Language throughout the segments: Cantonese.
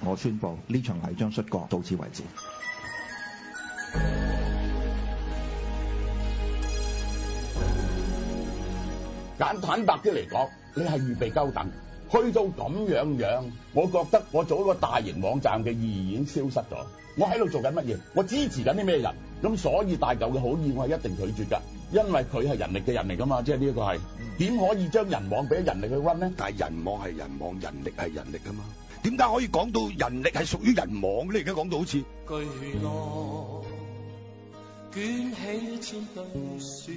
我宣布呢場泥漿摔角到此為止。 簡坦白啲嚟講，你係預備鳩等，去到咁樣，我覺得我做一個大型網站嘅意義已經消失咗。我喺度做緊乜嘢？我支持緊啲咩人？咁所以大嚿嘅好意我係一定拒絕㗎，因為佢係人力嘅人嚟㗎嘛，即係呢一個係點可以將人網俾人力去溫呢？ 但係人網係人網，人力係人力㗎嘛，點解可以講到人力係屬於人網咧？而家講到好似巨浪捲起千堆雪。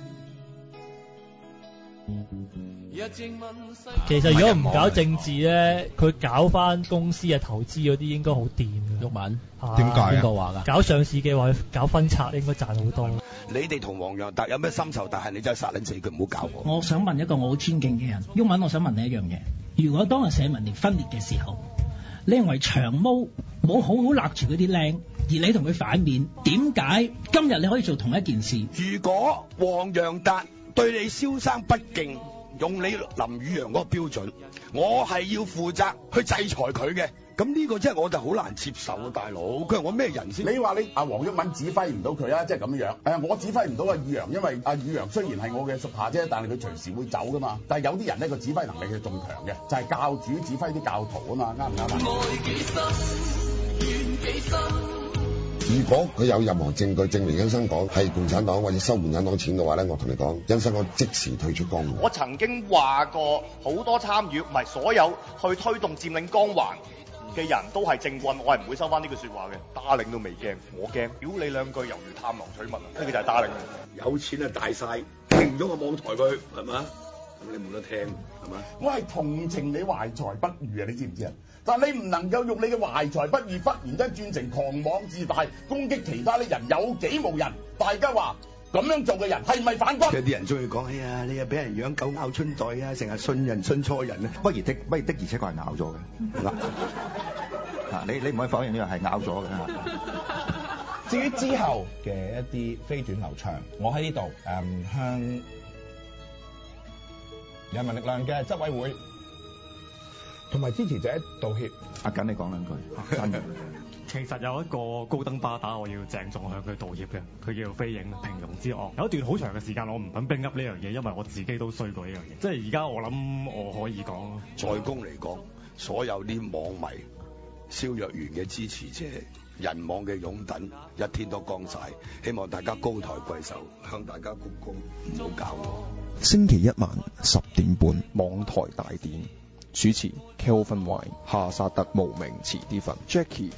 其實如果唔搞政治咧，佢搞翻公司嘅投資嗰啲應該好掂嘅。 毓民點解邊個話㗎？ 搞上市嘅話，搞分拆應該賺好多。 你哋同黃洋達有咩深仇？但係你真係殺撚死佢，唔好搞我。 我想問一個我好尊敬嘅人，毓民，我想問你一樣嘢：如果當日社民連分裂嘅時候，你認為長毛冇好好勒住嗰啲靚，而你同佢反面，點解今日你可以做同一件事？ 如果黃洋達對你蕭生不敬，用你林宇陽嗰個標準，我係要負責去制裁佢嘅。咁呢個真係我就好難接受啊，大佬！佢係我咩人先？ 你話你黃毓民指揮唔到佢啊，即係咁樣。我指揮唔到阿宇陽，因為阿宇陽雖然係我嘅屬下啫，但係佢隨時會走噶嘛。但係有啲人咧，個指揮能力係仲強嘅，就係教主指揮啲教徒啊嘛，啱唔啱啊？ 如果佢有任何證據證明殷生港係共產黨或者收共產黨錢嘅話咧，我同你講，殷生港即時退出江湖。 我曾經話過，好多參與唔係所有去推動佔領江環嘅人都係政棍，我係唔會收翻呢句説話嘅。打領都未驚，我驚。屌你兩句猶如探囊取物啊！呢個就係打領。 有錢啊大晒，停咗個網台佢係嘛？咁你冇得聽係嘛？ 我係同情你懷才不遇啊！你知唔知啊？但係你唔能夠用你嘅懷才不遇忽然間轉成狂妄自大，攻擊其他啲人有幾無人？大家話咁樣做嘅人係咪反骨？ 有啲人中意講，哎呀，你又俾人養狗咬春袋啊，成日信人信錯人啊！ 不如的而且確係咬咗嘅。嗱，你唔可以否認呢個係咬咗嘅。 至於之後嘅一啲飛短流長，我喺呢度向人民力量嘅執委會同埋支持者道歉。 阿緊你講兩句。真嘅。 其實有一個高登巴打，我要鄭重向佢道歉嘅，佢叫飛影平庸之惡。有一段好長嘅時間，我唔肯 bring up 呢樣嘢，因為我自己都衰過呢樣嘢。即係而家我諗我可以講， 在公嚟講，所有啲網迷、蕭若元嘅支持者、人網嘅擁躉，一天都光晒。希望大家高抬貴手，向大家鞠躬，唔好搞我。 星期一晚10點半，網台大典。主持 Kelvin Y、夏薩特無名遲啲份 Jackie。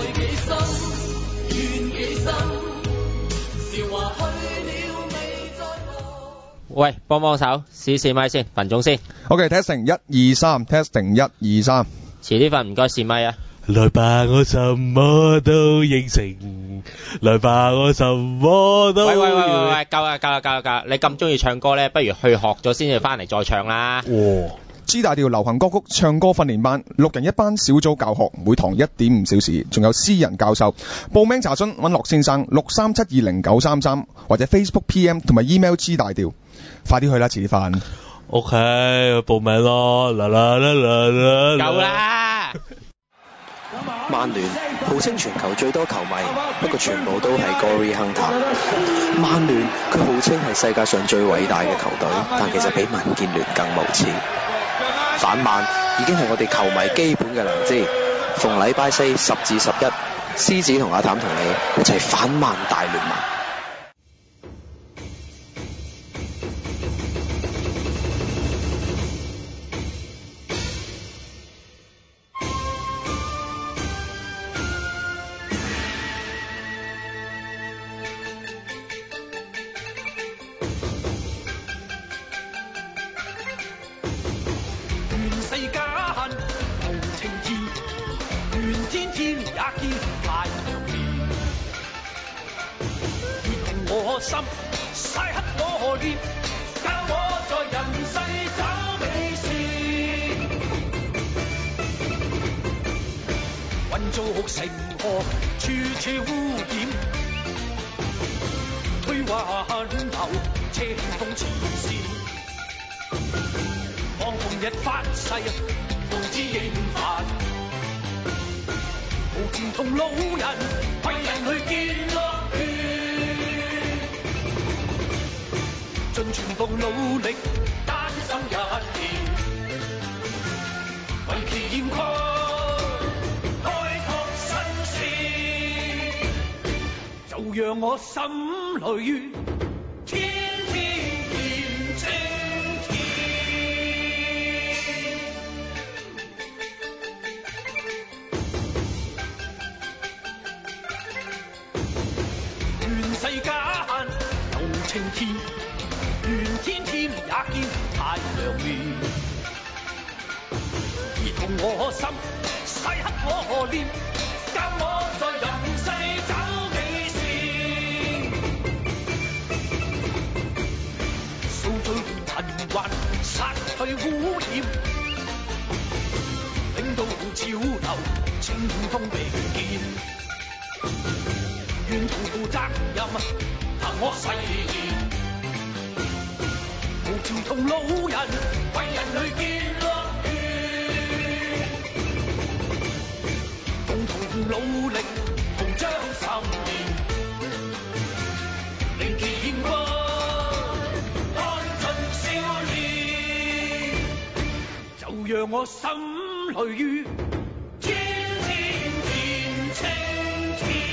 喂，幫幫手，試咪先，份總先。 OK，testing 1 2 3，testing 1 2 3。 遲啲份唔該試咪啊。 來吧，我什麼都應承。來吧，我什麼都。喂， 夠啦！你咁中意唱歌咧，不如去學咗先至翻嚟再唱啦。 哇！G 大調流行歌曲唱歌訓練班，6人一班小組教學，每堂1.5小時，仲有私人教授。報名查詢揾樂先生63720933或者 Facebook PM 同埋 email G 大調，快啲去啦，遲啲返。 OK，報名咯，啦。 夠啦！ 曼聯號稱全球最多球迷，不過全部都係 Gory Hunter。曼聯佢號稱係世界上最偉大嘅球隊，但其實比民建聯更無恥。反曼已經係我哋球迷基本嘅良知。逢禮拜四10至11，獅子同阿譚同你一齊反曼大聯盟。 心曬黑我臉，教我在人世找美事。混造成河，處處污染，虛幻流，車風前線。望紅日發誓，奉旨應範。 前同路人為人去見樂園，盡全部努力單身一年，為其現況開拓新鮮，就讓我心裏天天見青天。願世間有晴天，願天天也見太陽面，而同我心細刻我念，教我在人世找美善，掃盡塵寰，殺去污染，令到潮流清風並肩。願同負責任，憑我誓言，無情同路人，為人去見樂園，共同努力，同將10年，令其現光，安盡少年，就讓我心裏於天天見青天。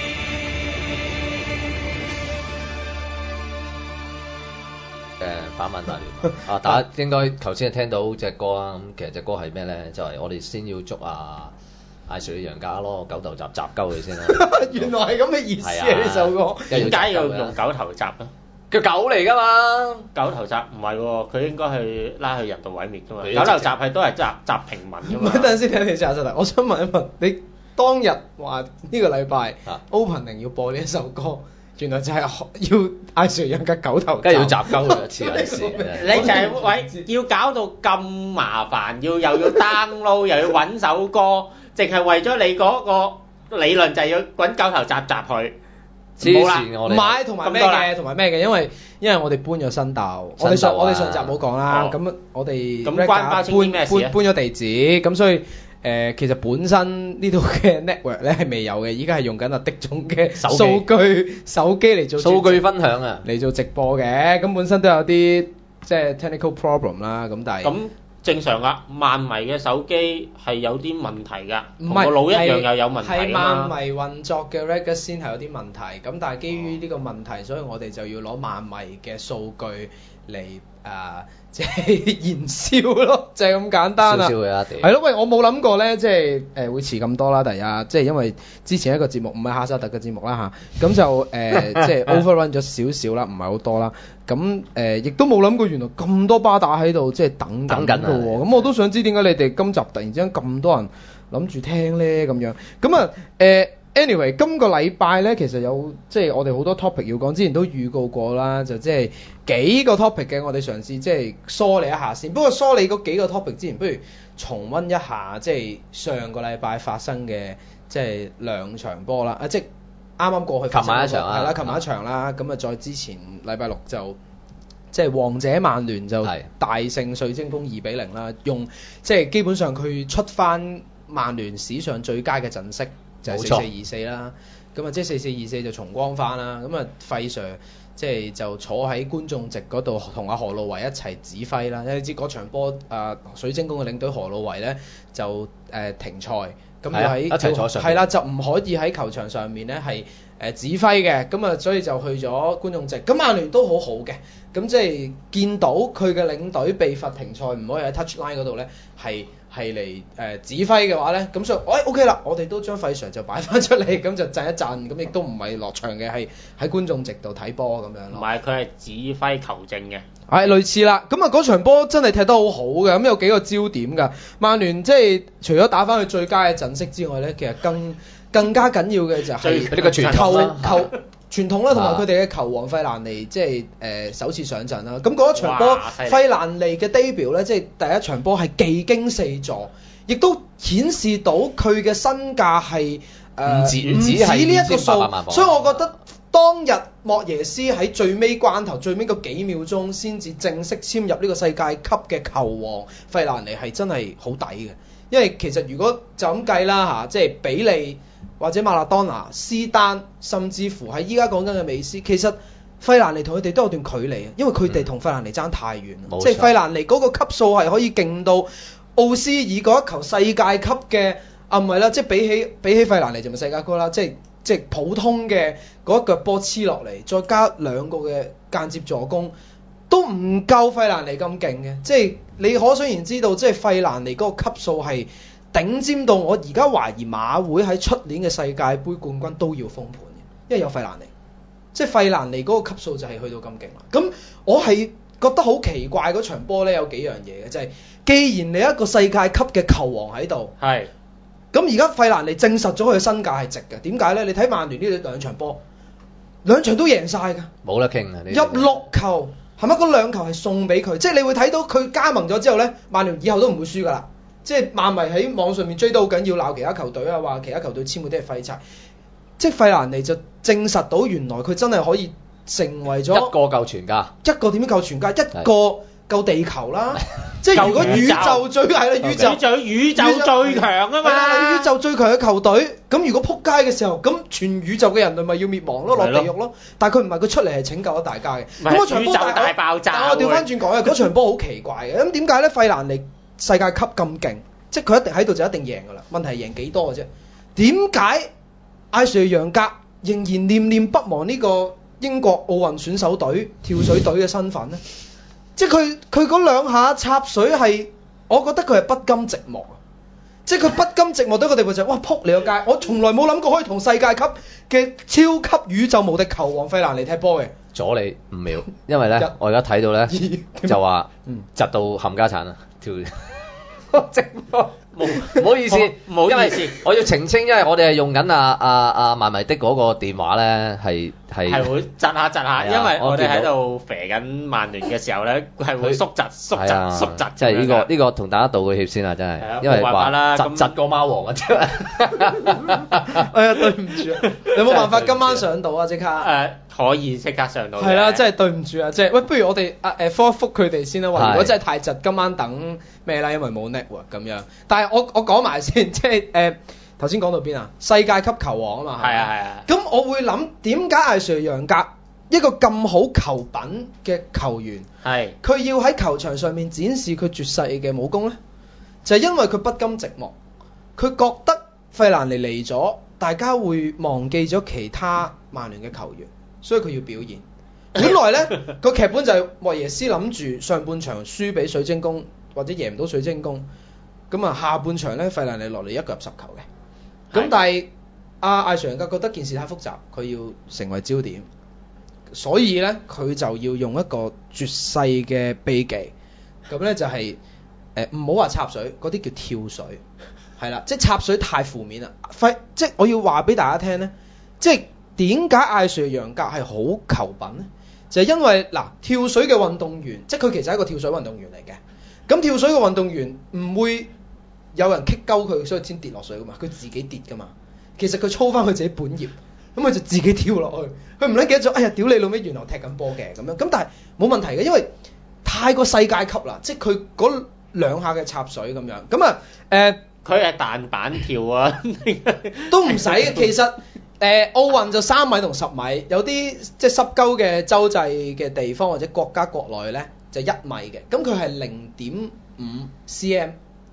反問大聯啊！大家應該頭先係聽到隻歌啦，咁其實隻歌係咩咧？就係、是、我哋先要捉艾瑞楊家咯，狗頭鍘鍘鳩佢先啦。 原來係咁嘅意思啊！呢首歌點解要用狗頭鍘咧？ 叫狗嚟㗎嘛？ 狗頭鍘唔係喎，佢應該係拉去人道毀滅㗎嘛。狗頭鍘係都係鍘平民㗎嘛。 等陣先，睇你先啊！我想問一問你，當日話呢個禮拜 opening 要播呢一首歌。原來就係要艾瑞楊家狗頭， 梗係要集鳩佢一次啊！ 你就係喂，要搞到咁麻煩，又要 download， 又要揾首歌，淨係為咗你嗰個理論就係要揾狗頭集佢。 黐線我哋買同埋咩嘅，同埋咩嘅，因為我哋搬咗新竇，我哋上集冇講啦，咁我哋咁關包青天咩事啊？ 搬咗地址，咁所以。其實本身呢度嘅 network 咧係未有嘅，依家係用緊阿的總嘅數據手機嚟做數據分享啊， 嚟做直播嘅。咁本身都有啲即係 technical problem 啦，咁但係咁正常啊。萬迷嘅手機係有啲問題㗎， 唔係同個腦一樣又有問題係萬迷運作嘅 Rega 先係有啲問題，咁但係基於呢個問題，所以我哋就要攞萬迷嘅數據嚟即係燃燒咯，就係咁簡單啦。 燒佢啊！ 係咯，喂，我冇諗過咧，即係會遲咁多啦。第一，即係因為之前一個節目唔係哈薩特嘅節目啦嚇，咁就即係 overrun 咗少少啦，唔係好多啦。咁亦都冇諗過原來咁多巴打喺度即係等緊嘅喎。咁我都想知點解你哋今集突然之間咁多人諗住聽咧咁樣。咁啊Anyway， 今個禮拜咧，其實有即係我哋好多 topic 要講，之前都預告過啦，就即係幾個 topic 嘅，我哋嘗試即係梳理一下先。不過梳理嗰幾個 topic 之前，不如重溫一下即係上個禮拜發生嘅即係2場波啦，即係啱啱過去琴晚一場係啦，琴晚一場啦，咁啊再之前禮拜6就即係王者曼聯就大勝水晶宮2-0啦，用即係基本上佢出翻曼聯史上最佳嘅陣式。就係4424啦，咁啊即係4424就重光翻啦，咁啊費 Sir 即係就坐喺觀眾席嗰度同阿何路維一齊指揮啦，因為你知嗰場波水晶宮嘅領隊何路維咧就停賽，咁要喺一齊坐上係啦，就唔可以喺球場上面咧係指揮嘅，咁啊所以就去咗觀眾席，咁曼聯都好好嘅，咁即係見到佢嘅領隊被罰停賽，唔可以喺 touchline 嗰度咧係嚟指揮嘅話咧，咁所以OK 啦，我哋都將費 Sir 就擺翻出嚟，咁就震一震，咁亦都唔係落場嘅，係喺觀眾席度睇波咁樣咯。 唔係，佢係指揮球證嘅。 係類似啦，咁啊嗰場波真係踢得好好嘅，咁有幾個焦點㗎。曼聯即係除咗打翻佢最佳嘅陣式之外咧，其實更加緊要嘅就係呢個傳統啦， 傳統啦，同埋佢哋嘅球王費蘭尼即係首次上陣啦。咁嗰一場波費蘭尼嘅 debut 咧，即係第一場波係技驚四座，亦都顯示到佢嘅身價係唔止呢一個數，所以我覺得當日莫耶斯喺最尾關頭、最尾嗰幾秒鐘先至正式簽入呢個世界級嘅球王，費蘭尼係真係好抵嘅。因為其實如果就咁計啦嚇，即係比利或者馬拉當拿、斯丹，甚至乎喺依家講緊嘅美斯，其實費蘭尼同佢哋都有段距離啊，因為佢哋同費蘭尼爭太遠，即係費蘭尼嗰個級數係可以勁到奧斯爾嗰一球世界級嘅唔係啦，即係比起費蘭尼就唔係世界級啦，即係普通嘅嗰一腳波黐落嚟，再加2個嘅間接助攻，都唔夠費蘭尼咁勁嘅。即係你可想而知道，即係費蘭尼嗰個級數係頂尖到我而家懷疑馬會喺出年嘅世界盃冠軍都要封盤嘅，因為有費蘭尼。即係費蘭尼嗰個級數就係去到咁勁啦。咁我係覺得好奇怪嗰場波咧，有幾樣嘢嘅，就係既然你一個世界級嘅球王喺度，係咁而家費蘭尼證實咗佢嘅身價係值嘅。點解咧？你睇曼聯呢兩場波，兩場都贏晒㗎， 冇得傾啊！ 入6球係咪？嗰2球係送俾佢，即係你會睇到佢加盟咗之後咧，曼聯以後都唔會輸㗎啦。即係曼迷喺網上面追到好緊要，鬧其他球隊啊，話其他球隊簽嗰啲係廢柴。即係費蘭尼就證實到原來佢真係可以成為咗一個夠全家， 一個點樣夠全家？一個夠地球啦！即係如果宇宙最係啦，宇宙最強啊嘛！宇宙最強嘅球隊，咁如果撲街嘅時候，咁全宇宙嘅人類咪要滅亡咯，落地獄咯。但係佢唔係，佢出嚟係拯救咗大家嘅。咁嗰場波大爆炸。但我調翻轉講啊，嗰場波好奇怪嘅。咁點解咧？費蘭尼世界級咁勁，即係佢一定喺度就一定贏㗎啦。問題係贏幾多嘅啫？點解艾瑞楊格仍然念念不忘呢個英國奧運選手隊跳水隊嘅身份咧？即係佢嗰2下插水係，我覺得佢係不甘寂寞啊！即係佢不甘寂寞到一個地步就係，哇撲你個街！我從來冇諗過可以同世界級嘅超級宇宙無敵球王費蘭尼踢波嘅。 阻你5秒，因為咧我而家睇到咧就話窒到冚家鏟啊！跳直播唔好意思，因為我要澄清，因為我哋係用緊萬迷的嗰個電話咧，係會窒下，因為我哋喺度肥緊曼聯嘅時候咧，係會縮窒， 即係呢個同大家道個歉先啊，真係，因為話窒個貓王啊，真係。 哎呀，對唔住啊，你冇辦法今晚上到啊，即刻可以即刻上到。 係啦，真係對唔住啊，即係喂，不如我哋覆佢哋先啦。話如果真係太窒，今晚等咩啦？因為冇 network 咁樣。但係我講埋先，即係頭先講到邊啊？世界級球王啊嘛。係啊。咁我會諗點解艾瑞楊格一個咁好球品嘅球員，佢要喺球場上面展示佢絕世嘅武功咧？就係因為佢不甘寂寞，佢覺得費蘭尼嚟咗，大家會忘記咗其他曼聯嘅球員。所以佢要表現。本來咧個劇本就係莫耶斯諗住上半場輸俾水晶宮或者贏唔到水晶宮，咁啊下半場咧費蘭尼落嚟一腳入10球嘅。咁但係艾瑞楊格覺得件事太複雜，佢要成為焦點，所以咧佢就要用一個絕世嘅秘技。咁咧就係唔好話插水，嗰啲叫跳水，係啦，即係插水太負面啦。即係我要話俾大家聽咧，即係。點解艾瑞楊格係好球品呢？就係因為跳水嘅運動員，即係佢其實係一個跳水運動員嚟嘅。咁跳水嘅運動員唔會有人棘鳩佢，所以先跌落水噶嘛，佢自己跌噶嘛。其實佢操翻佢自己本業，咁佢就自己跳落去。佢唔撚記得咗，哎呀屌你老味，原來踢緊波嘅咁樣。咁但係冇問題嘅，因為太過世界級啦，即係佢嗰2下嘅插水咁樣。咁啊佢係彈板跳啊， 都唔使嘅，其實。奧運就3米同10米，有啲即係濕鳩嘅洲際嘅地方或者國家國內咧就1米嘅，咁佢係0.5 cm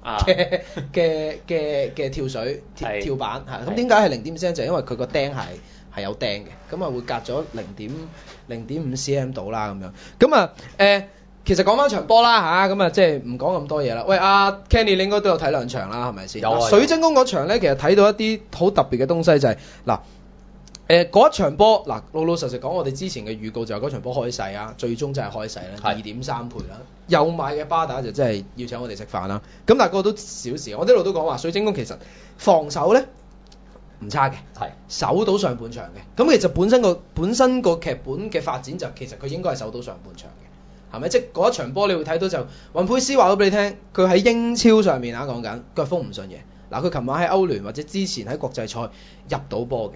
嘅跳水跳板嚇。咁點解係0.5 cm？就係因為佢個釘係有釘嘅，咁啊會隔咗0.5 cm 到啦咁樣。咁啊其實講翻場波啦嚇，咁啊即係唔講咁多嘢啦。喂，阿 Kenny 你應該都有睇2場啦，係咪先？有水晶宮嗰場咧，其實睇到一啲好特別嘅東西，就係嗰一場波老實講，我哋之前嘅預告就係嗰場波開細啊，最終就係開細啦，2.3倍啦。有買嘅巴打就真係要請我哋食飯啦。咁但係個都小事，我一路都講話水晶宮其實防守咧唔差嘅，守到上半場嘅。咁其實本身個劇本嘅發展就其實佢應該係守到上半場嘅，係咪？即係嗰一場波你會睇到就雲佩斯話咗俾你聽，佢喺英超上面講緊腳風唔順嘅。佢琴晚喺歐聯或者之前喺國際賽入到波嘅。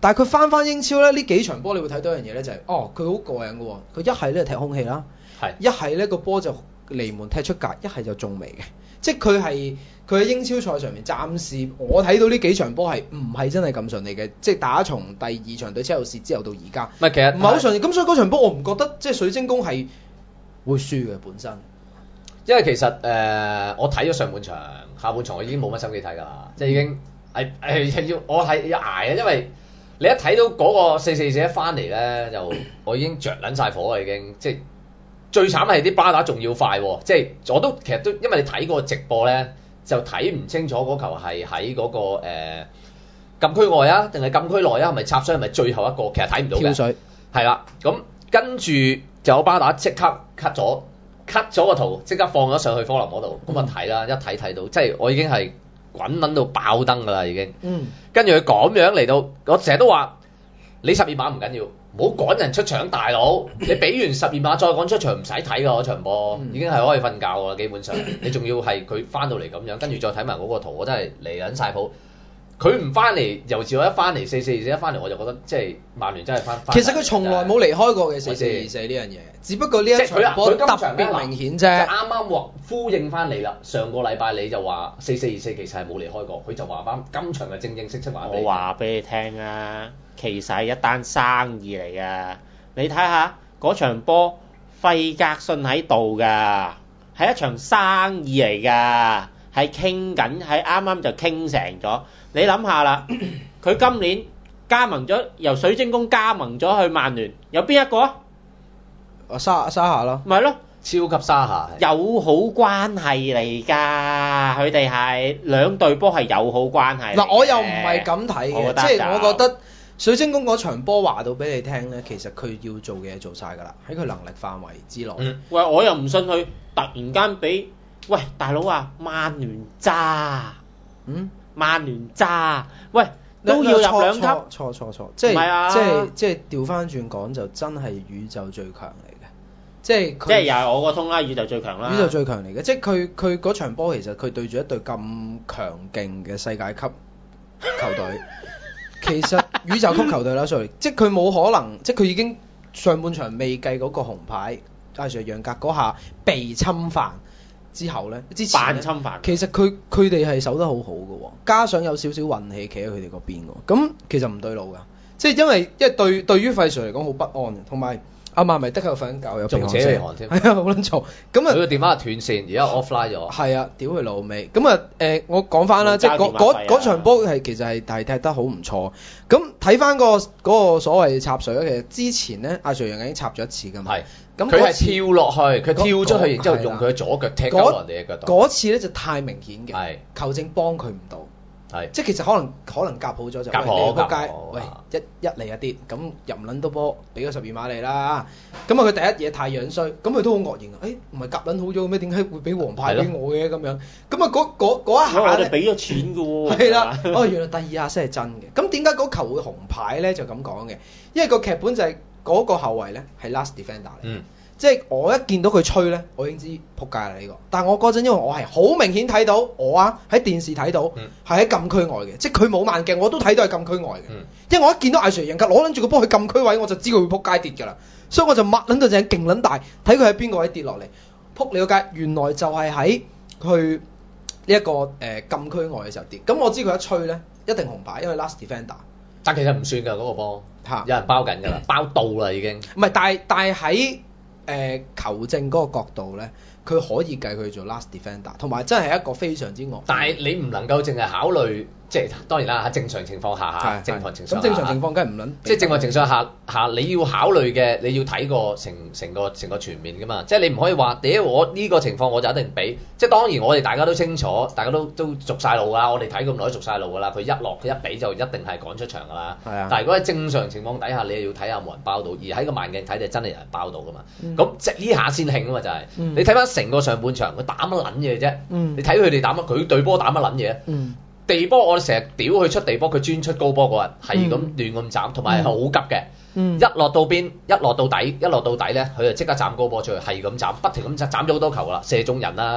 但係佢翻英超咧，呢幾場波你會睇到一樣嘢咧，就係佢好過癮嘅喎，佢一係咧踢空氣啦，一係咧個波就離門踢出界，一係就中楣嘅，即係佢喺英超賽上面暫時我睇到呢幾場波係唔係真係咁順利嘅，即係打從第2場對車路士之後到而家， 唔係其實唔係好順利，咁所以嗰場波我唔覺得即係水晶宮係會輸嘅本身。 因為其實我睇咗上半場，下半場我已經冇乜心機睇㗎啦，即係已經我係要捱啊，因為你一睇到嗰個4-4-4一翻嚟咧，就我已經着撚晒火啦，已經即係最慘係啲巴打仲要快喎，即係我都其實都因為你睇個直播咧，就睇唔清楚嗰球係喺嗰個禁區外啊，定係禁區內啊，係咪插水係咪最後一個，其實睇唔到嘅。跳水係啦，咁跟住就有巴打即刻 cut 咗個圖，即刻放咗上去科林嗰度，咁啊睇啦，一睇到，即係我已經係滾撚到爆燈㗎啦，已經。跟住佢咁樣嚟到，我成日都話你12碼唔緊要，唔好趕人出場，大佬，你俾完12碼再趕出場唔使睇㗎嗰場波，已經係可以瞓覺㗎啦，基本上。你仲要係佢翻到嚟咁樣，跟住再睇埋嗰個圖，我真係離撚晒譜。佢唔翻嚟，由自我一翻嚟4-4-2-4一翻嚟，我就覺得即係曼聯真係翻。 其實佢從來冇離開過嘅4-4-2-4呢樣嘢，只不過呢一場波特別明顯啫。 啱啱話呼應翻你啦，上個禮拜你就話4-4-2-4其實係冇離開過，佢就話翻今場嘅正式話俾你。 我話俾你聽啊，其實係一單生意嚟㗎。你睇下嗰場波，費格遜喺度㗎，係一場生意嚟㗎，係傾緊，係啱啱就傾成咗。你諗下啦，佢今年加盟咗，由水晶宮加盟咗去曼聯，有邊一個啊？ 沙夏咯， 咪咯，超級沙夏， 友好關係嚟㗎，佢哋係兩隊波係友好關係。 嗱，我又唔係咁睇嘅，即係我覺得水晶宮嗰場波話到俾你聽咧，其實佢要做嘅嘢做晒㗎啦，喺佢能力範圍之內。 喂，我又唔信佢突然間俾，喂大佬啊，曼聯渣，曼聯渣，喂都要入兩級， 錯，即係調翻轉講就真係宇宙最強嚟嘅，即係又係我個通啦，宇宙最強啦， 宇宙最強嚟嘅，即係佢嗰場波其實佢對住一隊咁強勁嘅世界級球隊，其實宇宙級球隊啦，sorry，即係佢冇可能，即係佢已經上半場未計嗰個紅牌，艾瑞楊格嗰下被侵犯。之後咧，之前扮侵犯， 其實佢哋係守得好好嘅，加上有少少運氣企喺佢哋嗰邊喎，咁其實唔對路㗎，即係因為對於費 Sir 嚟講好不安，同埋阿曼咪的確瞓緊覺，有仲扯離岸添， 係啊，好撚嘈，咁啊， 佢個電話斷線，而家 offline 咗， 係啊，屌佢老味，咁啊我講翻啦，即係嗰場波其實係踢得好唔錯，咁睇翻嗰個所謂插水咧，其實之前咧阿瑞陽已經插咗一次㗎嘛。 佢係跳落去，佢跳咗去，然之後用佢嘅左腳踢鳩人哋嘅腳度。 嗰次咧就太明顯嘅，球證幫佢唔到，即係其實可能夾好咗就夾好撲街，喂一嚟一啲，咁入唔撚到波，俾個12碼你啦。咁啊佢第一嘢太樣衰，咁佢都好愕然啊！唔係夾撚好咗咩？點解會俾黃牌俾我嘅咁樣？咁啊嗰一下我哋俾咗錢嘅喎。 係啦，原來第二下先係真嘅。咁點解嗰球會紅牌咧？就咁講嘅，因為個劇本就係。嗰個後衛咧係 last defender 嚟，即係我一見到佢吹咧，我已經知撲街啦呢個。但係我嗰陣因為我係好明顯睇到，我喺電視睇到係喺禁區外嘅，即係佢冇慢鏡，我都睇到係禁區外嘅。因為我一見到艾瑞楊格攞撚住個波去禁區位，我就知佢會撲街跌㗎啦。所以我就抹撚到隻勁撚大，睇佢喺邊個位跌落嚟，撲你個街。原來就係喺佢呢一個禁區外嘅時候跌。咁我知佢一吹咧一定紅牌，因為 last defender。 但其實唔算㗎嗰個波，有人包緊㗎啦，包到啦已經。 唔係，但係喺球證嗰個角度咧，佢可以計佢做 last defender， 同埋真係一個非常之惡。 但係你唔能夠淨係考慮，即係當然啦，喺正常情況下嚇，正常情況下。 咁正常情況梗係唔撚。 即係正常情況下你要考慮嘅，你要睇個成個全面㗎嘛。即係你唔可以話屌我呢個情況我就一定俾。即係當然我哋大家都清楚，大家都熟晒路㗎。我哋睇咁耐都熟晒路㗎啦。佢一俾就一定係趕出場㗎啦。係啊。但係如果喺正常情況底下，你又要睇下冇人包到，而喺個慢鏡睇就真係有人包到㗎嘛。咁即係呢下先興啊嘛，就係。你睇翻成個上半場，佢打乜撚嘢啫？你睇佢哋打乜？佢對波打乜撚嘢？地波我哋成日屌佢出地波，佢專出高波嗰日係咁亂咁斬，同埋係好急嘅。一落到邊，一落到底咧，佢就即刻斬高波出去，係咁斬，不停咁斬咗好多球啦，射中人啦。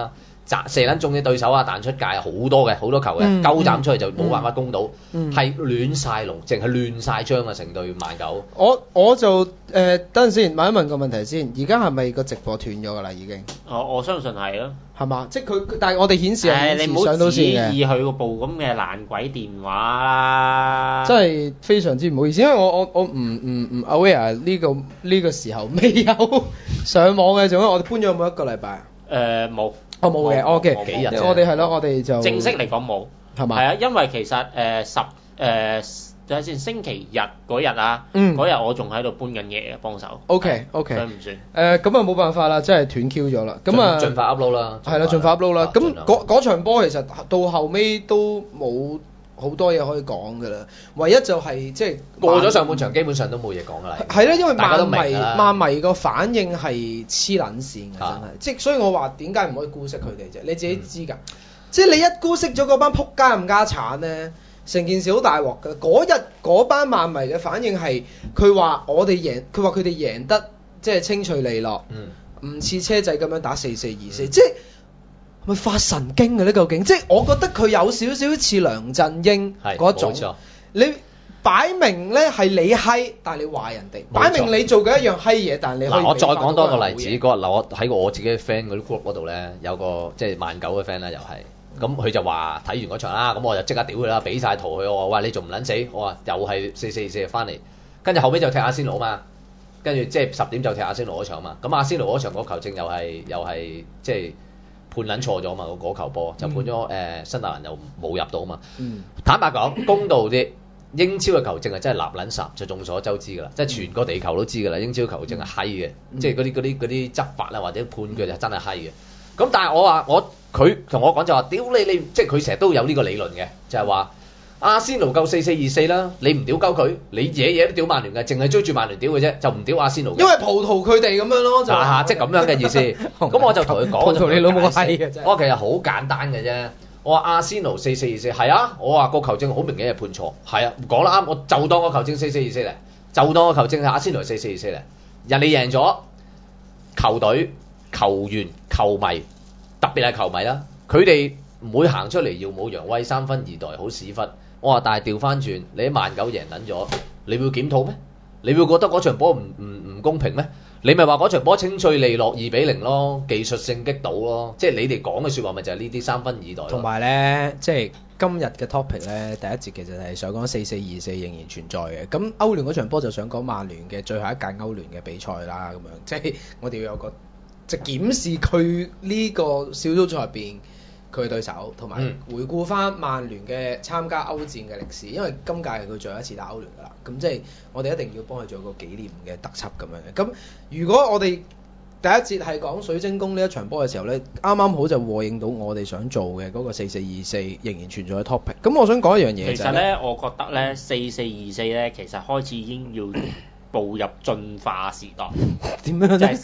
射撚中嘅對手啊，彈出界好多嘅，好多球嘅，鳩斬出去就冇辦法攻到，係亂晒龍，淨係亂晒章啊！成隊曼九。 我就等陣先問一問個問題先，而家係咪個直播斷咗㗎啦已經？ 我相信係咯。 係嘛？即係佢，但係我哋顯示係你唔好上到指線嘅。 意佢個部咁嘅爛鬼電話啦。 真係非常之唔好意思，因為我唔 aware 呢個時候未有上網嘅，仲有我哋搬咗每一個禮拜。 冇。 我冇嘅，OK。 幾日？ 我哋係咯，我哋就正式嚟講冇。 係嘛？ 係啊，因為其實睇下先，星期日嗰日啊，嗰日我仲喺度搬緊嘢嘅，幫手。 OK。 所以唔算。 咁啊冇辦法啦，真係斷 Q 咗啦。咁啊， 盡快 upload 啦。 係啦，盡快 upload 啦。咁嗰場波其實到後尾都冇好多嘢可以講㗎啦。唯一就係即係過咗上半場，基本上都冇嘢講㗎啦。 係啦，因為大家都明啦曼迷個反應係黐撚線嘅，真係。即係所以我話點解唔可以姑息佢哋啫？你自己知㗎。即係你一姑息咗嗰班撲街冚家產咧。成件事好大鑊㗎，嗰日嗰班曼迷嘅反應係，佢話我哋贏，佢話佢哋贏得即係清脆利落，唔似車仔咁樣打4-4-2-4，即係咪發神經嘅咧？究竟即係我覺得佢有少少似梁振英嗰種，你擺明咧係你閪，但係你話人哋，擺明你做嘅一樣閪嘢，但係你可以嗱，我再講多個例子，嗰日嗱我喺我自己嘅 friend 嗰啲 group 嗰度咧，有個即係曼九嘅 friend 啦，又係。咁佢就話睇完嗰場啦，咁我就即刻屌佢啦，俾晒圖佢，我話喂你仲唔撚死？我話又係4-4-2-4翻嚟，跟住後尾就踢阿仙奴啊嘛，跟住即係10點就踢阿仙奴嗰場啊嘛，咁阿仙奴嗰場個球證又係即係判撚錯咗啊嘛，嗰球波就判咗新特蘭又冇入到啊嘛。坦白講，公道啲，英超嘅球證係真係立撚實，就眾所周知㗎啦，即係全個地球都知㗎啦，英超球證係閪嘅，即係嗰啲執法啦或者判決就真係閪嘅。咁但係我話佢同我講就話，屌你即係佢成日都有呢個理論嘅，就係話阿仙奴夠4-4-2-4啦，你唔屌鳩佢，你嘢都屌曼聯嘅，淨係追住曼聯屌嘅啫，就唔屌阿仙奴。 因為葡萄佢哋咁樣咯，就即係咁樣嘅意思。咁我就同佢講， 葡萄你老母閪嘅啫。 我其實好簡單嘅啫。我話阿仙奴4-4-2-4係啊，我話個球證好明顯係判錯，係啊，講得啱，我就當個球證4-4-2-4嚟，就當個球證係阿仙奴4-4-2-4嚟。人哋贏咗，球隊、球員、球迷。特別係球迷啦，佢哋唔會行出嚟耀武揚威3分2代好屎忽。我話但係調翻轉，你喺曼九贏撚咗，你會檢討咩？你會覺得嗰場波唔公平咩？你咪話嗰場波清脆利落2-0咯，技術性擊倒咯，即係你哋講嘅説話咪就係呢啲3分2代。 同埋咧，即係今日嘅 topic 咧，第一節其實係想講4-4-2-4仍然存在嘅。咁歐聯嗰場波就想講曼聯嘅最後一屆歐聯嘅比賽啦，咁樣即係我哋要有個。就檢視佢呢個小組賽入邊佢嘅對手，同埋回顧翻曼聯嘅參加歐戰嘅歷史，因為今屆係佢最後一次打歐聯㗎啦。咁即係我哋一定要幫佢做個紀念嘅特輯咁樣嘅。咁如果我哋第一節係講水晶宮呢一場波嘅時候呢，啱啱好就和應到我哋想做嘅嗰個4-4-2-4仍然存在嘅 topic。咁我想講一樣嘢， 其實呢，我覺得呢4-4-2-4呢，其實開始已經要步入進化時代。 點樣呢？ 就係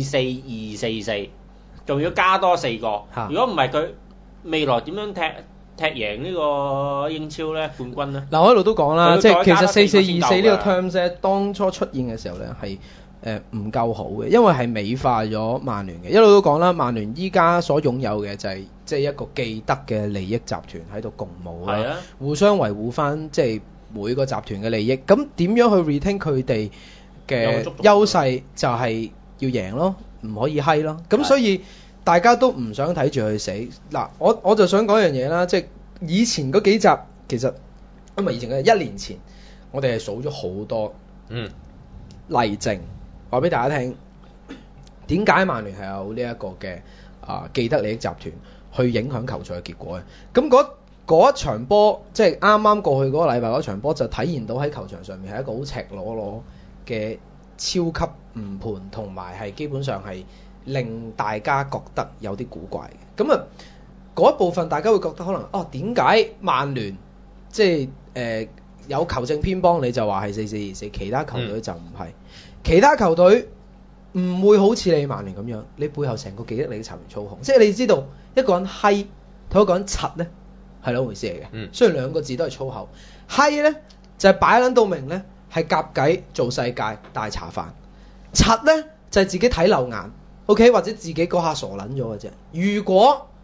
4-4-2-4-4，仲要加多4個。如果唔係佢未來點樣踢贏呢個英超咧冠軍咧？嗱， 我一路都講啦，即係其實4-4-2-4呢個 terms 咧，當初出現嘅時候咧係唔夠好嘅，因為係美化咗曼聯嘅。一路都講啦，曼聯依家所擁有嘅就係即係一個既得嘅利益集團喺度共舞啦，互相維護翻即係每個集團嘅利益。咁點樣去 retain 佢哋嘅優勢就係要贏咯，唔可以閪咯。咁所以大家都唔想睇住佢死。嗱，我就想講一樣嘢啦，即係以前嗰幾集其實因為以前嘅1年前，我哋係數咗好多例證，話俾大家聽點解曼聯係有呢一個嘅既得利益集團去影響球賽嘅結果嘅。咁嗰一場波，即係啱啱過去嗰個禮拜嗰場波，就體現到喺球場上面係一個好赤裸裸嘅超級誤判，同埋係基本上係令大家覺得有啲古怪嘅。咁啊嗰一部分大家會覺得可能點解曼聯即係有球證偏幫你就話係4-4-2-4，其他球隊就唔係，其他球隊唔會好似你曼聯咁樣，你背後成個既得利益集團操控。即係你知道一個人閪同一個人柒咧係兩回事嚟嘅。雖然兩個字都係粗口，閪咧就係擺撚到明咧係夾計做世界大茶飯，柒咧就係自己睇漏眼 ，OK 或者自己嗰下傻撚咗嘅啫。如果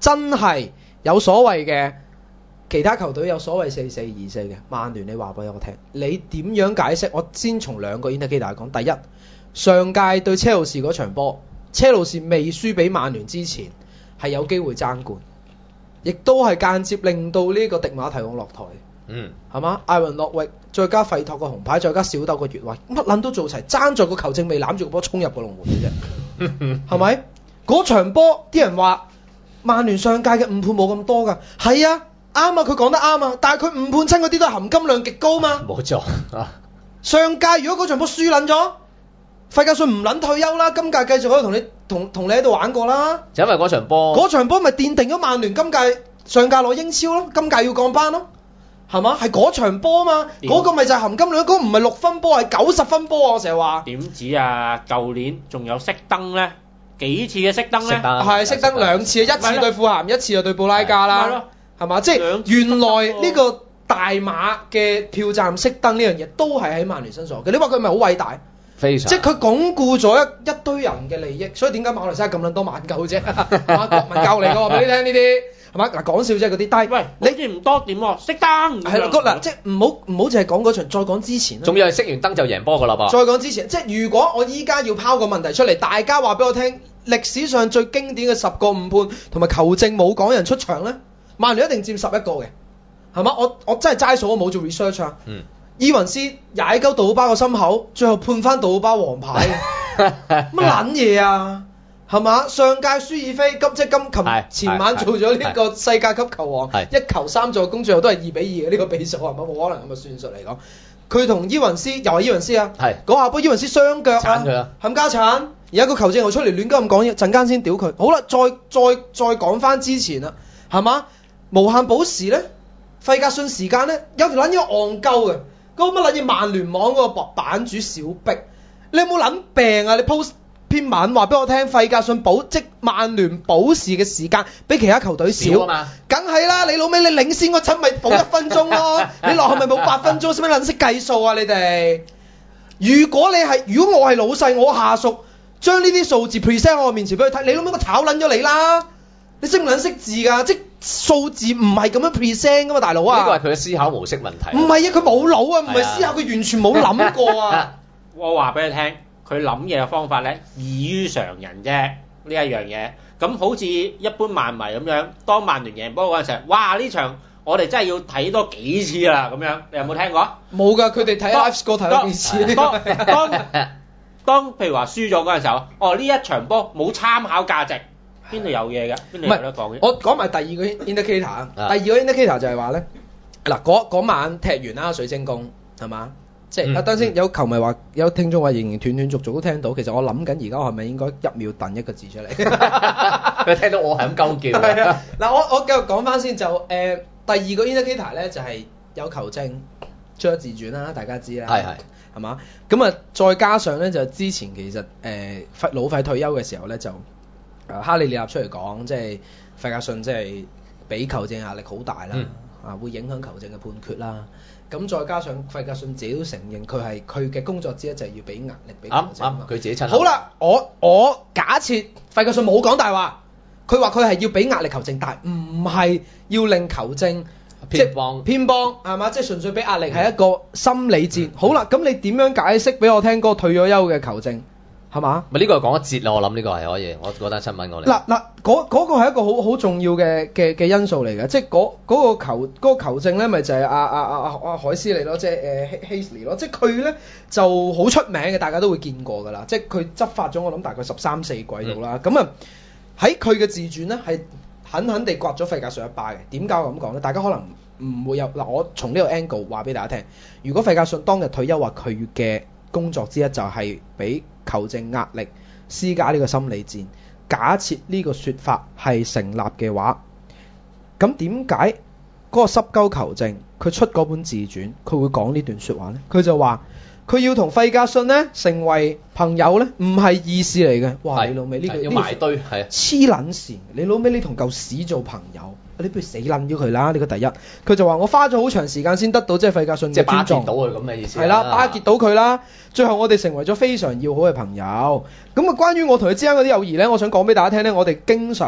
真係有所謂嘅其他球隊有所謂4424嘅，曼聯你話俾我聽，你點樣解釋？我先從兩個 indicator 講。第一，上屆對車路士嗰場波，車路士未輸俾曼聯之前係有機會爭冠，亦都係間接令到呢個迪馬提昂落台。係嘛？艾雲諾域再加費托個紅牌，再加小豆個越位，乜撚都做齊，爭在個球證未攬住個波衝入個龍門嘅啫，係咪？嗰場波啲人話曼聯上屆嘅誤判冇咁多㗎，係啊，啱啊，佢講得啱啊，但係佢誤判親嗰啲都係含金量極高嘛。 冇錯上屆如果嗰場波輸撚咗，費格遜唔撚退休啦，今屆繼續可以同你喺度玩過啦。 就因為嗰場波咪奠定咗曼聯今屆上屆攞英超咯，今屆要降班咯。係嘛？係嗰場波嘛？嗰個咪就係含金量，嗰個唔係6分波，係90分波啊！我成日話。 點止啊？舊年仲有熄燈咧，幾次嘅熄燈咧？ 係熄燈2次，一次對富咸，一次就對布拉加啦。係嘛？即係原來呢個大馬嘅票站熄燈呢樣嘢都係喺曼聯身上嘅。你話佢係咪好偉大？ 非常。 即係佢鞏固咗一堆人嘅利益，所以點解馬來西亞咁撚多萬舊啫？國民教嚟㗎，話俾你聽呢啲。係嘛？嗱，講笑啫嗰啲，但係喂， 你哋唔多點喎？熄燈係啦，嗱，即係唔好淨係講嗰場，再講之前啦。 仲要係熄完燈就贏波㗎啦噃。 再講之前，即係如果我依家要拋個問題出嚟，大家話俾我聽，歷史上最經典嘅10個誤判同埋球證冇港人出場咧，曼聯一定佔11個嘅，係嘛？我真係齋數，我冇做 research 啊。伊雲斯踩鳩杜巴個心口，最後判翻杜巴黃牌，乜撚嘢啊？係嘛？上屆舒爾菲前晚做咗呢個世界級球王，一球3助攻，最後都係2-2嘅呢個比數，係咪冇可能咁嘅算術嚟講？佢同伊雲斯又係伊雲斯啊，嗰下波伊雲斯雙腳啊，冚家鏟，而家個球證又出嚟亂咁講嘢，陣間先屌佢。好啦，再講翻之前啦，係嘛？無限補時咧，費格遜時間咧，有條撚嘢戇鳩嘅，嗰個乜撚嘢曼聯網嗰個版主小碧，你有冇撚病啊？你 post篇文話俾我聽，費格遜即曼聯補時嘅時間比其他球隊少啊嘛，梗係啦！你老味你領先嗰陣咪補1分鐘咯，你落去咪冇8分鐘，使乜撚識計數啊你哋？如果我係老細，我下屬將呢啲數字 present 喺我面前俾佢睇，你老味我炒撚咗你啦！你識唔撚識字㗎？即數字唔係咁樣 present 㗎嘛，大佬啊！ 呢個係佢嘅思考模式問題。 唔係啊，佢冇腦啊，唔係思考，佢完全冇諗過啊！ 我話俾你聽。佢諗嘢嘅方法咧，異於常人啫，呢一樣嘢。咁好似一般曼迷咁樣，當曼聯贏波嗰陣時，哇！呢場我哋真係要睇多幾次啦，咁樣你有冇聽過？ 冇㗎，佢哋睇 live score 睇多幾次。 當譬如話輸咗嗰陣時候，呢一場波冇參考價值，邊度有嘢㗎？邊度有得講嘅？ 我講埋第二個 indicator 啊，第二個 indicator 就係話咧，嗱嗰晚踢完啦，水晶宮係嘛？即係等先，有球迷話，有聽眾話仍然斷斷續續都聽到。其實我諗緊而家我係咪應該1秒掟一個字出嚟？ 佢聽到我係咁鳩叫。 係啊，嗱我繼續講翻先，就第二個 indicator 咧就係有球證出咗自傳啦，大家知啦，係嘛？咁啊再加上咧就之前其實老費退休嘅時候咧就哈利利納出嚟講，即係費格遜即係俾球證壓力好大啦，會影響球證嘅判決啦。咁再加上費格遜自己都承認佢嘅工作之一就係要俾壓力俾球證。佢自己親。 好啦，我假設費格遜冇講大話，佢話佢係要俾壓力球證，但係唔係要令球證偏幫係嘛？即係純粹俾壓力係一個心理戰。好啦，咁你點樣解釋俾我聽嗰個退咗休嘅球證係嘛？ 咪呢個係講一節啦，我諗呢個係可以。我嗰單新聞我哋嗱嗰個係一個好重要嘅因素嚟嘅，即係嗰個球證咧，咪就係阿海斯利咯，即係Hazley 咯，即係佢咧就好出名嘅，大家都會見過㗎啦。即係佢執法咗，我諗大概13-14季度啦。咁啊喺佢嘅自傳咧係狠地刮咗費格遜一巴嘅。點解我咁講咧？大家可能唔會有嗱，我從呢個 angle 話俾大家聽。如果費格遜當日退休話，佢嘅工作之一就係俾球證壓力，施加呢個心理戰。假設呢個説法係成立嘅話，咁點解嗰個濕鳩球證佢出嗰本自傳，佢會講呢段説話呢？佢就話佢要同費格遜呢成為朋友呢，唔係意思嚟嘅。哇！你老味呢個要埋堆係黐撚線，你老味你同嚿屎做朋友，你不如死撚咗佢啦！呢個第一，佢就話我花咗好長時間先得到即係費格遜嘅尊重， 即係巴結到佢咁嘅意思。 係啦，巴結到佢啦。最後我哋成為咗非常要好嘅朋友。咁啊，關於我同佢之間嗰啲友誼呢，我想講俾大家聽呢，我哋經常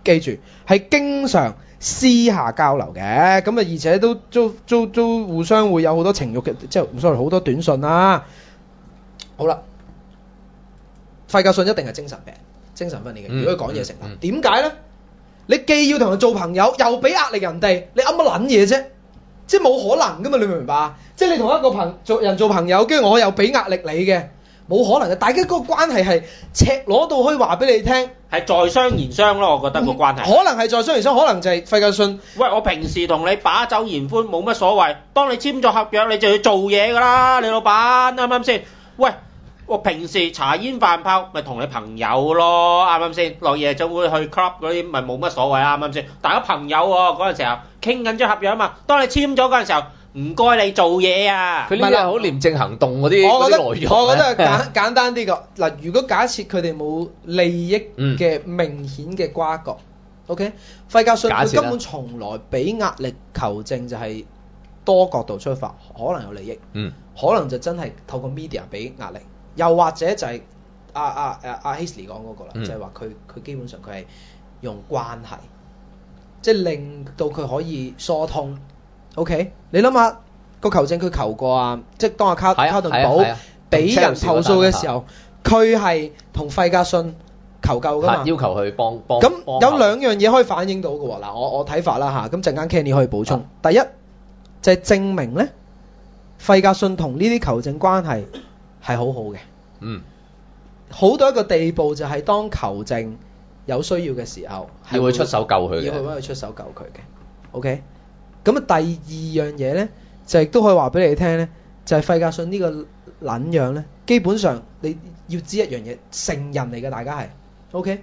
記住係經常私下交流嘅，咁啊而且都互相會有好多情慾嘅，即係sorry好多短信啦。好啦，費格遜一定係精神病、精神分裂嘅。如果佢講嘢成立，點解咧？你既要同人做朋友，又俾壓力人哋，你噏乜撚嘢啫？即係冇可能噶嘛，你明唔明白？即係你同一個人做朋友，跟住我又俾壓力你嘅，冇可能嘅。大家嗰個關係係赤裸到可以話俾你聽， 係在商言商咯，我覺得個關係。 可能係在商言商，可能就係費格遜。 喂，我平時同你把酒言歡冇乜所謂，當你簽咗合約，你就要做嘢㗎啦，你老闆啱唔啱先？喂，我平時茶煙飯炮咪同你朋友咯，啱唔啱先？落夜就會去 club 嗰啲咪冇乜所謂，啱唔啱先？大家朋友喎，嗰陣時候傾緊張合約啊嘛，當你簽咗嗰陣時候，唔該你做嘢啊！ 佢呢啲係好廉政行動嗰啲內容。 我覺得係簡單啲㗎。嗱，如果假設佢哋冇利益嘅明顯嘅瓜葛，OK，費格遜佢根本從來俾壓力球證就係多角度出發，可能有利益，可能就真係透過 media 俾壓力。又或者就係阿 Hazley 講嗰個啦，就係話佢基本上佢係用關係，即係令到佢可以疏通。OK， 你諗下個球證佢求過啊，即係當阿卡頓堡俾人投訴嘅時候，佢係同費格遜求救㗎嘛， 要求佢幫。 咁有兩樣嘢可以反映到嘅喎。嗱，我睇法啦嚇，咁陣間 Kenny 可以補充。第一就係證明咧，費格遜同呢啲球證關係係好好嘅，好到一個地步就係當球證有需要嘅時候， 要佢出手救佢嘅， 要佢揾佢出手救佢嘅。OK， 咁啊第二樣嘢咧，就亦都可以話俾你聽咧，就係費格遜呢個撚樣咧，基本上你要知一樣嘢，成人嚟嘅大家係 OK，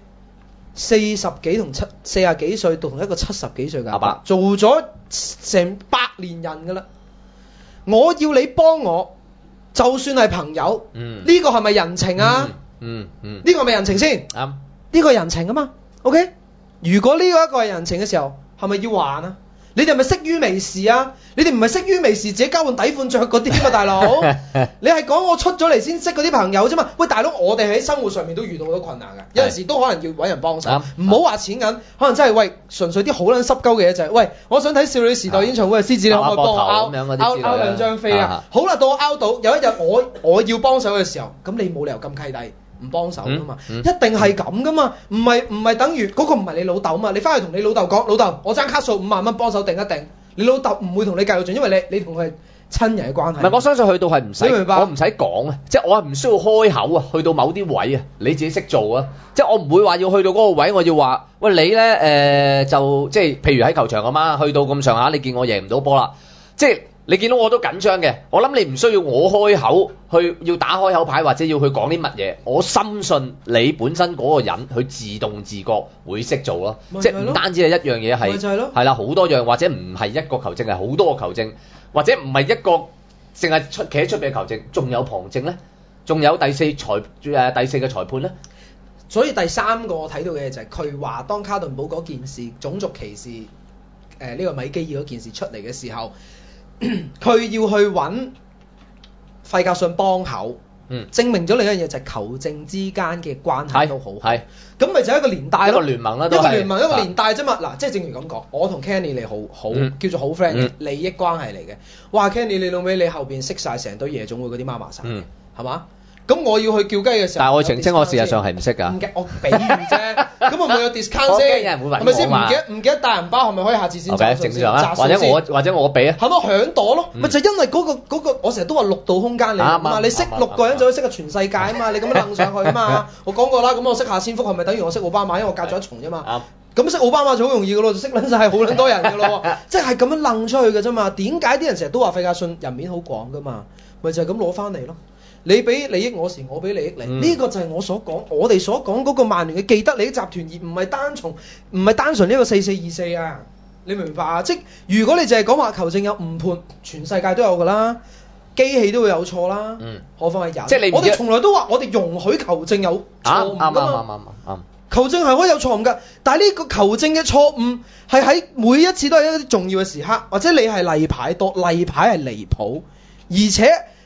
40幾同40幾歲同一個70幾歲嘅阿伯，做咗成100年人㗎啦，我要你幫我。就算係朋友，呢個係咪人情啊？呢個係咪人情先？啱，呢個人情啊嘛。OK， 如果呢個一個係人情嘅時候，係咪要還啊？你哋係咪識於微時啊？你哋唔係識於微時自己交換底褲着嗰啲啊嘛，大佬。你係講我出咗嚟先識嗰啲朋友啫嘛。喂，大佬，我哋喺生活上面都遇到好多困難㗎，有陣時都可能要揾人幫手。唔好話錢銀，可能真係喂純粹啲好撚濕鳩嘅嘢就係，喂，我想睇少女時代演唱會嘅獅子，你可唔可以幫我拗兩張飛啊？好啦，到我拗到，有一日我要幫手嘅時候，咁你冇理由咁契弟。唔幫手噶嘛，一定係咁噶嘛，唔係等於嗰個唔係你老豆嘛，你翻去同你老豆講，老豆我爭卡數5萬蚊幫手定一定，你老豆唔會同你計較盡，因為你同佢係親人嘅關係。 唔係，我相信去到係唔使，我唔使講啊，即係我係唔需要開口啊，去到某啲位啊，你自己識做啊，即係我唔會話要去到嗰個位，我要話喂你咧就即係譬如喺球場咁啊，去到咁上下，你見我贏唔到波啦，即係。你見到我都緊張嘅，我諗你唔需要我開口去要打開口牌或者要去講啲乜嘢，我深信你本身嗰個人佢自動自覺會識做咯，即係唔單止係一樣嘢係啦，好多樣或者唔係一個球證係好多個球證，或者唔係一個淨係企喺出邊嘅球證，仲有旁證咧，仲有第四個裁判咧。 所以第三個我睇到嘅就係佢話當卡頓堡嗰件事種族歧視呢個米基爾嗰件事出嚟嘅時候。佢要去揾費格遜幫口，證明咗另一樣嘢就係球證之間嘅關係都好，咁咪就係一個連帶咯，一個聯盟啦，一個聯盟一個連帶啫嘛。嗱，即係正如咁講，我同 Kenny 你好叫做好 friend，利益關係嚟嘅。哇 Kenny 你老尾你後邊識晒成堆夜總會嗰啲媽媽晒，係嘛？咁我要去叫雞嘅時候， 但係我澄清，我事實上係唔識㗎。 我比喻啫，咁我咪有 discount 先，係咪先？唔記得帶銀包，係咪可以下次先找數先？或者我俾啊？係咪響朵咯？咪就因為嗰個，我成日都話6度空間嚟啊嘛！你識6個人就可以識個全世界啊嘛！你咁樣楞上去啊嘛！我講過啦，咁我識夏先福係咪等於我識奧巴馬？因為我隔咗一重啫嘛。咁識奧巴馬就好容易㗎咯，就識撚晒好撚多人㗎咯，即係咁樣楞出去㗎啫嘛。點解啲人成日都話費格遜人面好廣㗎嘛？咪就係咁攞翻嚟咯。你俾利益我時，我俾利益你，呢個就係我哋所講嗰個曼聯嘅既得利益集團，而唔係單純呢個4424啊！你明唔明白啊？即如果你淨係講話球證有誤判，全世界都有㗎啦，機器都會有錯啦，何況係人？即係我哋從來都話我哋容許球證有錯誤㗎嘛。啱。球證係可以有錯誤㗎，但係呢個球證嘅錯誤係喺每一次都係一啲重要嘅時刻，或者你係例牌多，例牌係離譜，而且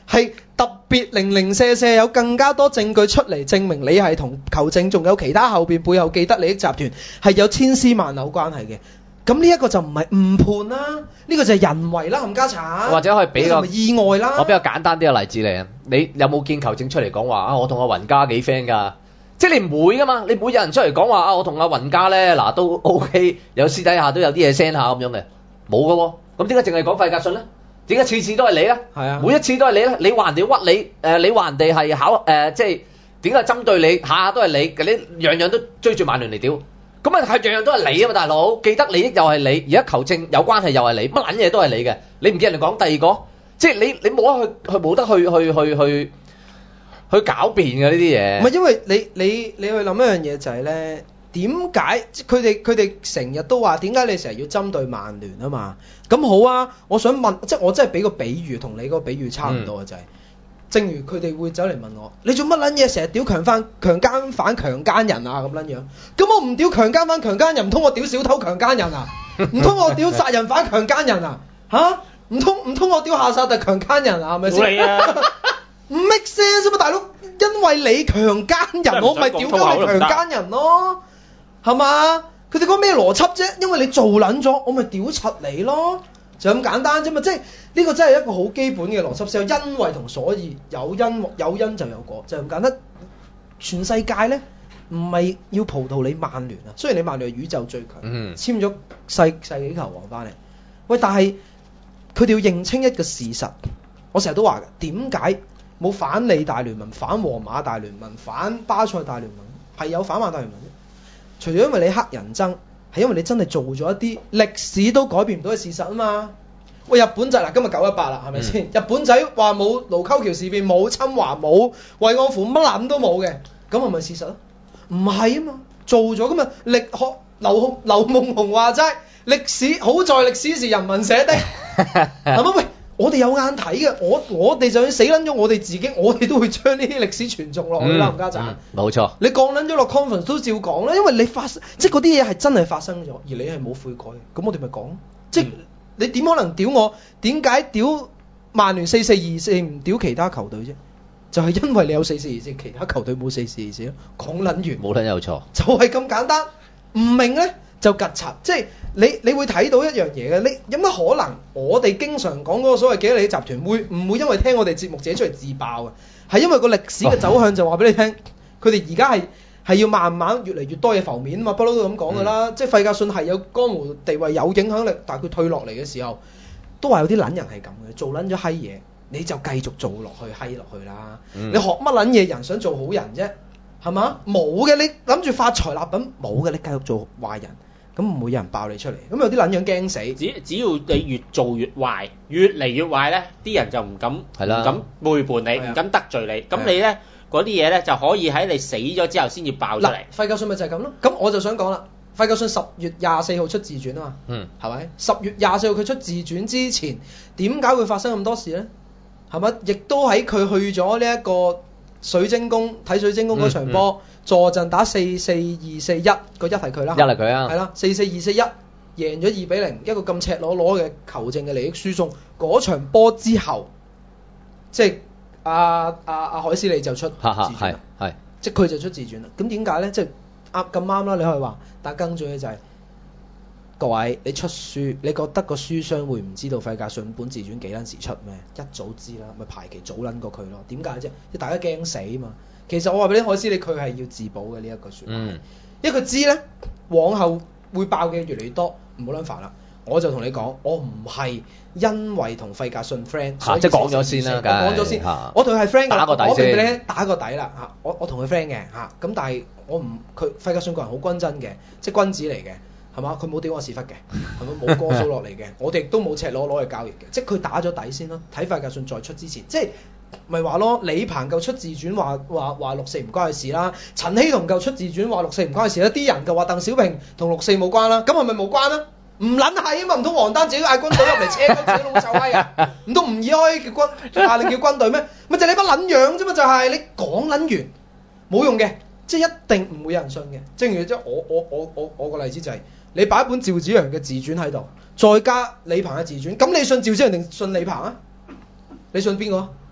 係特別零零舍舍有更加多證據出嚟證明你係同球證仲有其他後邊背後既得利益集團係有千絲萬縷關係嘅。咁呢一個就唔係誤判啦，呢個就係人為啦，冚家鏟。 或者可以俾個意外啦。 我比較簡單啲嘅例子你啊，你有冇見球證出嚟講話啊？我同阿雲家幾 friend 㗎？即係你唔會㗎嘛，你唔會有人出嚟講話啊！我同阿雲家咧嗱都 OK，有私底下都有啲嘢 send 下咁樣嘅，冇㗎喎。咁點解淨係講費格遜咧？點解次次都係你咧？係啊，每一次都係你咧。你話人哋屈你，你話人哋係即係點解針對你？下下都係你樣樣都追住曼聯嚟屌。咁啊係樣樣都係你啊嘛，大佬，既得利益又係你，而家球證有關係又係你，乜撚嘢都係你嘅。你唔見人哋講第二個，即係你冇得去狡辯嘅呢啲嘢。 唔係因為你去諗一樣嘢就係咧，點解佢哋成日都話點解你成日要針對曼聯啊嘛？咁好啊，我想問，即係我真係俾個比喻同你嗰個比喻差唔多嘅就係。正如佢哋會走嚟問我，你做乜撚嘢成日屌強姦犯強姦人啊咁撚樣？咁我唔屌強姦犯強姦人，唔通我屌小偷強姦人啊？唔通我屌殺人犯強姦人啊？嚇？唔通我屌夏薩特強姦人啊？係咪先？你啊！唔 make sense 嘛，大佬，因為你強姦人，我咪屌鳩你強姦人咯，係嘛？佢哋講咩邏輯啫？因為你做撚咗，我咪屌柒你咯。就咁簡單啫嘛，即係呢個真係一個好基本嘅邏輯，先有因為同所以，有因就有果，就咁簡單。全世界咧唔係要葡萄你曼聯啊，雖然你曼聯係宇宙最強，簽咗世紀球王翻嚟，喂，但係佢哋要認清一個事實，我成日都話嘅，點解冇反利大聯盟、反皇馬大聯盟、反巴塞大聯盟，係有反曼大聯盟啫？除咗因為你黑人憎。係因為你真係做咗一啲歷史都改變唔到嘅事實啊嘛！喂，日本仔嗱，今日918啦，係咪先？日本仔話冇盧溝橋事變，冇侵華，冇慰安婦，乜撚都冇嘅，咁係咪事實啊？唔係啊嘛，做咗咁啊！劉夢熊話齋，歷史好在歷史是人民寫的，係咪？喂，我哋有眼睇嘅，我哋就算死撚咗，我哋自己，我哋都會將呢啲歷史傳頌落去啦，冚家鏟。 冇錯。你降撚咗落 conference 都照講啦，因為你即係嗰啲嘢係真係發生咗，而你係冇悔改，咁我哋咪講。即係你點可能屌我？點解屌曼聯4424唔屌其他球隊啫？就係因為你有4424，其他球隊冇4424咯。講撚完。 冇撚有錯。 就係咁簡單，唔明咧就拮柒，即係你會睇到一樣嘢嘅，你有乜可能我哋經常講嗰個所謂既得利益集團會唔會因為聽我哋節目自己出嚟自爆嘅？係因為個歷史嘅走向就話俾你聽，佢哋而家係要慢慢越嚟越多嘢浮面啊嘛，不嬲都咁講㗎啦。即係費格遜係有江湖地位有影響力，但係佢退落嚟嘅時候，都話有啲撚人係咁嘅，做撚咗閪嘢你就繼續做落去閪落去啦。你學乜撚嘢人想做好人啫？係嘛？冇嘅，你諗住發財立品冇嘅，你繼續做壞人。咁唔會有人爆你出嚟，咁有啲撚樣驚死。 只要你越做越壞，越嚟越壞咧，啲人就唔敢背叛你，唔敢得罪你。咁你咧嗰啲嘢咧就可以喺你死咗之後先至爆出嚟。 費格遜咪就係咁咯。咁我就想講啦，費格遜10月24號出自傳啊嘛，係咪？10月24號佢出自傳之前，點解會發生咁多事咧？係咪？亦都喺佢去咗呢一個水晶宮睇水晶宮嗰場波。坐陣打4-4-2-4-1，個一係佢啦， 一係佢啊， 係啦4-4-2-4-1贏咗2-0，一個咁赤裸裸嘅球證嘅利益輸送。嗰場波之後，即係阿海斯利就出自傳啦，係即係佢就出自傳啦。咁點解咧？即係咁啱啦，你可以話，但係更重要嘅就係各位，你出書，你覺得個書商會唔知道費格遜本自傳幾撚時出咩？一早知啦，咪排期早撚過佢咯。點解啫？因為大家驚死嘛。其實我話俾你海斯利，佢係要自保嘅呢一個説話，因為佢知咧往後會爆嘅越嚟越多，唔好撚煩啦。我就同你講，我唔係因為同費格遜 friend， 即係講咗先啦， 講咗先，我同佢係 friend 嘅， 打個底先， 我俾你打個底啦嚇。我同佢 friend 嘅嚇，咁但係我唔佢費格遜個人好均真嘅，即係君子嚟嘅。係嘛？佢冇屌我屎忽嘅，係咪冇過數落嚟嘅？我哋亦都冇赤裸攞去交易嘅，即係佢打咗底先咯。睇費格遜再出之前，即係咪話咯？李鵬夠出自傳話64唔關佢事啦，陳希同夠出自傳話64唔關佢事啦，啲人就話鄧小平同64冇關啦，咁係咪冇關啊？唔撚係啊嘛，唔通黃丹自己嗌軍隊入嚟車緊自己老臭閪啊？唔通吳以開叫軍下令叫軍隊咩？咪就係你班撚樣啫嘛，就係你講撚完冇用嘅，即係一定唔會有人信嘅。正如即係我個例子就係。你擺一本趙紫陽嘅自傳喺度，再加李鵬嘅自傳，咁你信趙紫陽定信李鵬啊？你信邊個？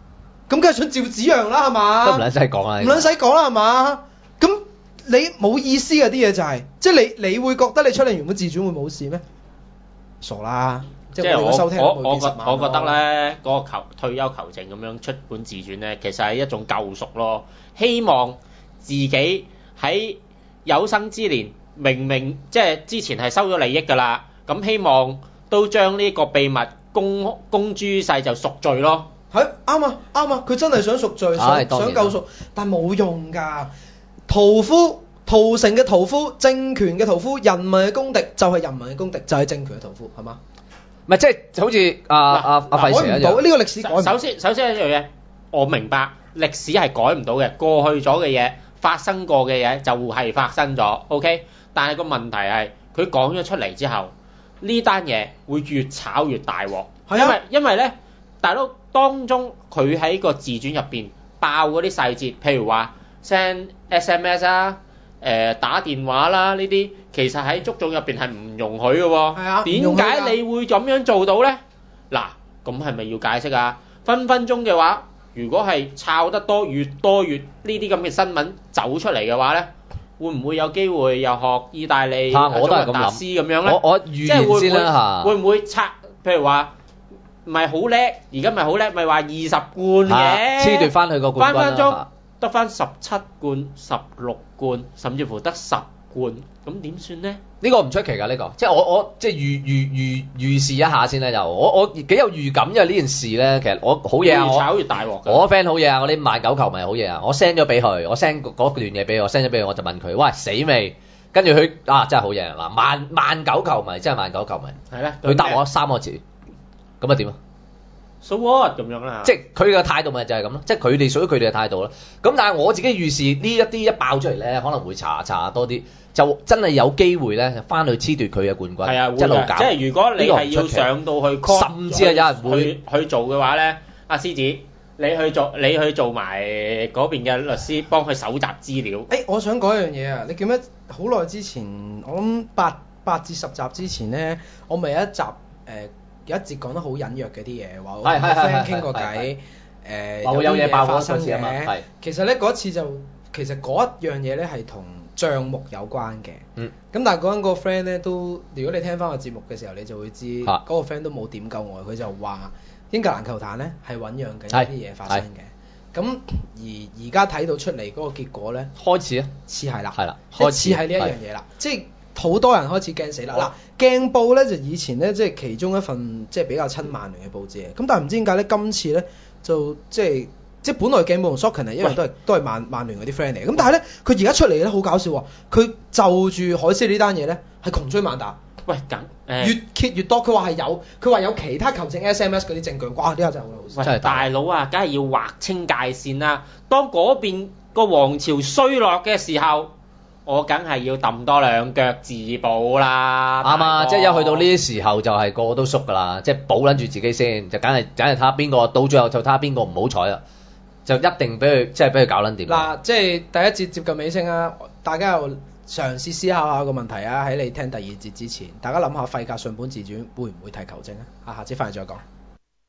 咁梗係想照紙樣啦，係嘛？ 都唔撚使講啦， 唔撚使講啦，係嘛？咁你冇意思嘅啲嘢就係、即係你會覺得你出嚟原本自傳會冇事咩？傻啦！即係我收聽我覺得咧，嗰、個退休球證咁樣出本自傳咧，其實係一種救贖咯。希望自己喺有生之年，明即係之前係收咗利益㗎啦，咁希望都將呢個秘密公諸於世就贖罪咯。 係啱啊，佢真係想贖罪，想救贖，但冇用㗎。屠城嘅屠夫，政權嘅屠夫，人民嘅公敵就係人民嘅公敵，就係政權嘅屠夫，係嘛？ 唔係即係好似阿費 Sir 一樣， 呢個歷史改唔到。 首先一樣嘢，我明白歷史係改唔到嘅，過去咗嘅嘢發生過嘅嘢就係發生咗 ，OK。但係個問題係佢講咗出嚟之後，呢單嘢會越炒越大鑊，因為咧，大佬當中佢喺個自傳入邊爆嗰啲細節，譬如話 send SMS 啊。打電話啦，呢啲其實喺足總入邊係唔容許嘅喎。係啊，點解你會咁樣做到咧？嗱，咁係咪要解釋啊？分鐘嘅話，如果係抄得多越呢啲咁嘅新聞走出嚟嘅話咧，會唔會有機會又學意大利我都係咁諗達斯咁樣咧？ 我預言先啦嚇。 會唔會拆？譬如話唔係好叻，而家咪好叻，咪話20冠嘅， 褫奪翻佢個冠軍啦。 分鐘得翻17冠、16冠，甚至乎得10冠，咁點算咧？ 呢個唔出奇㗎，呢個即係我即係預示一下先咧，就我幾有預感，因為呢件事咧，其實我好嘢啊， 越炒越大鑊。 我 friend 好嘢啊，我啲曼九球迷好嘢啊，我 send 咗俾佢，我 send 嗰段嘢俾佢，我 send 咗俾佢，我就問佢：喂，死未？跟住佢真係好嘢嗱，曼九球迷真係曼九球迷， 係咧， 佢答我3個字，咁啊點啊？ So what 咁樣啦， 即係佢嘅態度咪就係咁咯，即係佢哋屬於佢哋嘅態度咯。咁但係我自己預示呢一啲一爆出嚟咧，可能會查多啲，就真係有機會咧翻去褫奪佢嘅冠軍。 係啊， 一路搞。 即係如果你係要上到去 call， 甚至係有人會去做嘅話咧，阿獅子你去做埋嗰邊嘅律師，幫佢搜集資料。 我想講一樣嘢啊，你記唔記得好耐之前，我諗8至10集之前咧，我咪有一集有一節講得好隱約嘅啲嘢，話我同 friend 傾過偈， 有嘢爆發生嘅嘛。 其實咧嗰次其實嗰一樣嘢咧係同帳目有關嘅。咁但係嗰陣個 friend 咧都，如果你聽翻個節目嘅時候，你就會知嗰個 friend 都冇點夠我，佢就話英格蘭球壇咧係醖釀緊一啲嘢發生嘅。咁而家睇到出嚟嗰個結果咧， 開始啊， 似係啦， 開始係呢一樣嘢啦，即係。好多人開始驚死啦！嗱，鏡報咧就以前咧即係其中一份即係比較親曼聯嘅報紙嘅，咁但係唔知點解咧今次咧就即係本來鏡報同 Shocking 係因為都係曼聯嗰啲 friend 嚟嘅，咁但係咧佢而家出嚟咧好搞笑喎，佢就住海斯呢單嘢咧係窮追猛打， 喂越揭越多，佢話有其他球證 SMS 嗰啲證據，哇！呢下真係好老實。 喂，大佬啊，梗係要劃清界線啦！當嗰邊個王朝衰落嘅時候，我梗係要揼多兩腳自保啦， 啱啊！即係一去到呢啲時候就係個個都縮㗎啦，即係保撚住自己先，就梗係睇下邊個到最後就睇下邊個唔好彩啦，就一定俾佢搞撚掂。 嗱，即係第一節接近尾聲啊，大家又嘗試思考下個問題啊！喺你聽第二節之前，大家諗下費格遜本自傳會唔會提球證啊？下節翻嚟再講。